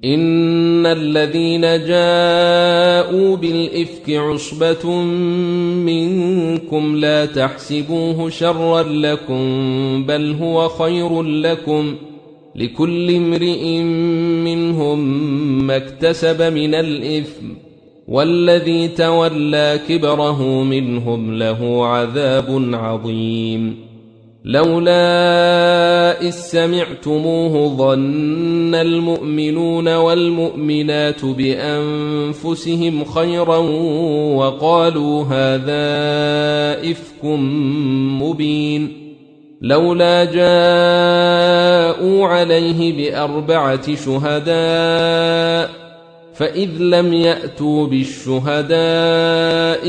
إن الذين جاءوا بالإفك عصبة منكم لا تحسبوه شرا لكم بل هو خير لكم لكل امرئ منهم ما اكتسب من الإثم والذي تولى كبره منهم له عذاب عظيم. لولا إذ سمعتموه ظن المؤمنون والمؤمنات بأنفسهم خيرا وقالوا هذا إفك مبين. لولا جاءوا عليه بأربعة شهداء فإذ لم يأتوا بالشهداء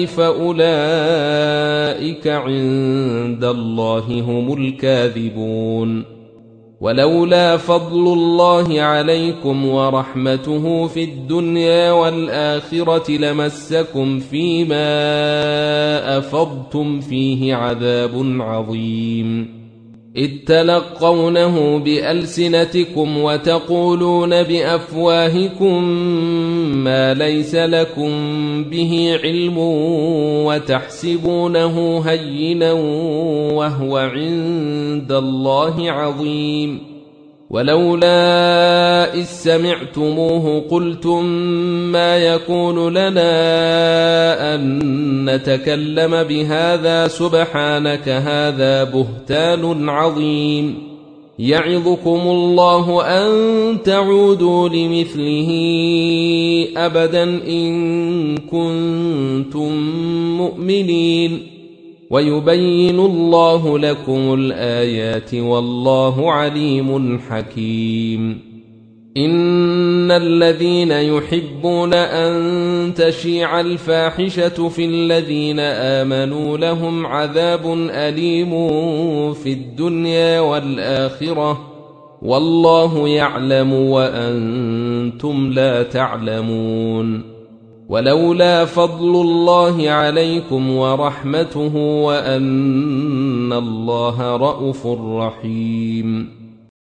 فأولئك عند الله هم الكاذبون. ولولا فضل الله عليكم ورحمته في الدنيا والآخرة لمسكم فيما أفضتم فيه عذاب عظيم. إذ تلقونه بألسنتكم وتقولون بأفواهكم ما ليس لكم به علم وتحسبونه هينا وهو عند الله عظيم. ولولا إذ سمعتموه قلتم ما يكون لنا أن نتكلم بهذا سبحانك هذا بهتان عظيم. يعظكم الله أن تعودوا لمثله أبدا إن كنتم مؤمنين ويبين الله لكم الآيات والله عليم حكيم. إن الذين يحبون أن تشيع الفاحشة في الذين آمنوا لهم عذاب أليم في الدنيا والآخرة والله يعلم وأنتم لا تعلمون. ولولا فضل الله عليكم ورحمته وأن الله رءوف رحيم.